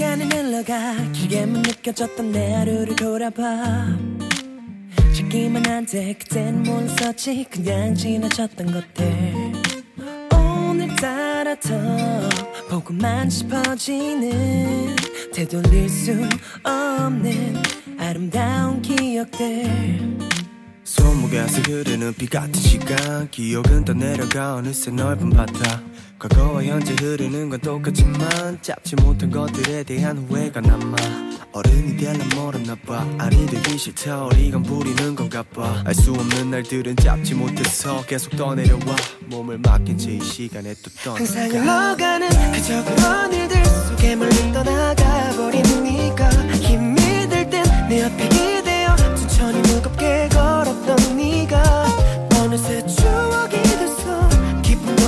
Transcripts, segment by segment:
시간이 흘러가 길게만 느껴졌던 내 하루를 돌아봐. 찾기만 한데 그땐 몰랐었지. 그냥 지나쳤던 것들 오늘따라 더 보고만 싶어지는 되돌릴 수 없는 아름다운 기억들. 손목에서 흐르는 비 같은 시간 기억은 더 내려가 어느새 넓은 바다. 과거와 현재 흐르는 건 똑같지만 잡지 못한 것들에 대한 후회가 남아. 어른이 될란 모르나 봐. 아니 되기 싫다 어리건 부리는 건가 봐. 알 수 없는 날들은 잡지 못해서 계속 떠내려와. 몸을 맡긴 채 이 시간에 또 떠나가. 항상 흘러가는 그저 그런 일들 속에 멀리 떠나가 버리는 네가 힘이 들 땐 내 옆에 기대어 천천히 무겁게 걸었던 네가 어느새 추억이 됐어. 기쁨도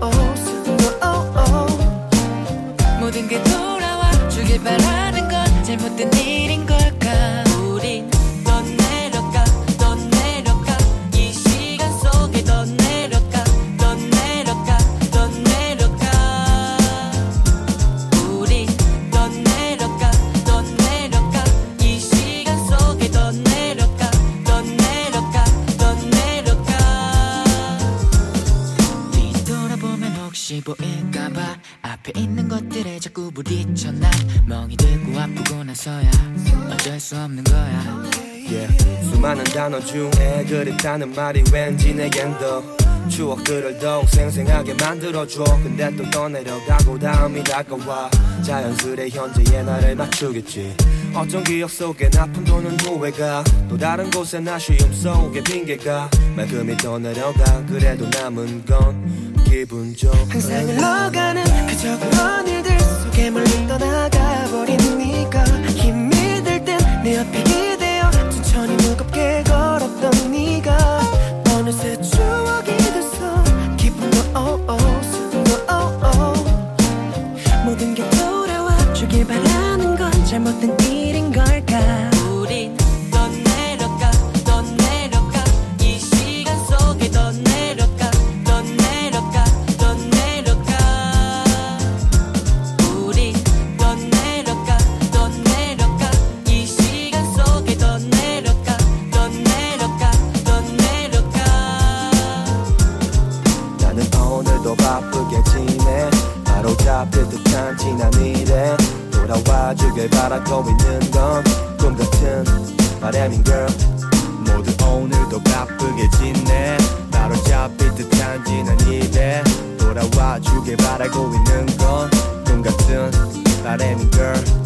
모든 게 돌아와 주길 바라는 건 잘못된 일인 걸까. 우린 더 내려가 더 내려가 이 시간 속에 더 내려가 더 내려가 더 내려가. 우린 더 내려가 더 내려가 이 시간 속에 더 내려가 더 내려가 더 내려가. 뒤돌아보면 혹시 보일까봐 앞에 있는 것들에 자꾸 부딪혀. 난 멍이 들고 아프고 나서야 어쩔 수 없는 거야. 수많은 단어 중에 그립다는 말이 왠지 내겐 더 추억들을 더욱 생생하게 만들어줘. 근데 또 떠내려가고 다음이 다가와. 자연스레 현재의 나를 맞추겠지. 어떤 기억 속에 아픔 도는 후회가 또 다른 곳에 아쉬움 속에 핑계가 말끔히 떠내려가. 그래도 남은 건 기분 좋은 항상 흘러가는 그저 그런 일들 속에 멀리 떠나가 버리는 네가 힘이 들 땐 내 옆에 기대어 천천히 무겁게 걸었던 네가 어느새 추억이 됐어. 기쁨도 슬픔도 모든 게 돌아와 주길 바라는 건 잘못된 일인 걸까. 우린 더 내려가 더 내려가 이 시간 속에 더 내려가 더 내려가 더 내려가. 우린 더 내려가 더 내려가 이 시간 속에 더 내려가 더 내려가 더 내려가. 나는 오늘도 바쁘게 지내. 바로 잡힐 듯한 지난 일에 돌아와 주길 바라고 있는 건 꿈같은 바람인 girl. 모두 오늘도 바쁘게 지내. 바로 잡힐 듯한 지난 일에 돌아와 주길 바라고 있는 건 꿈같은 바람인 girl.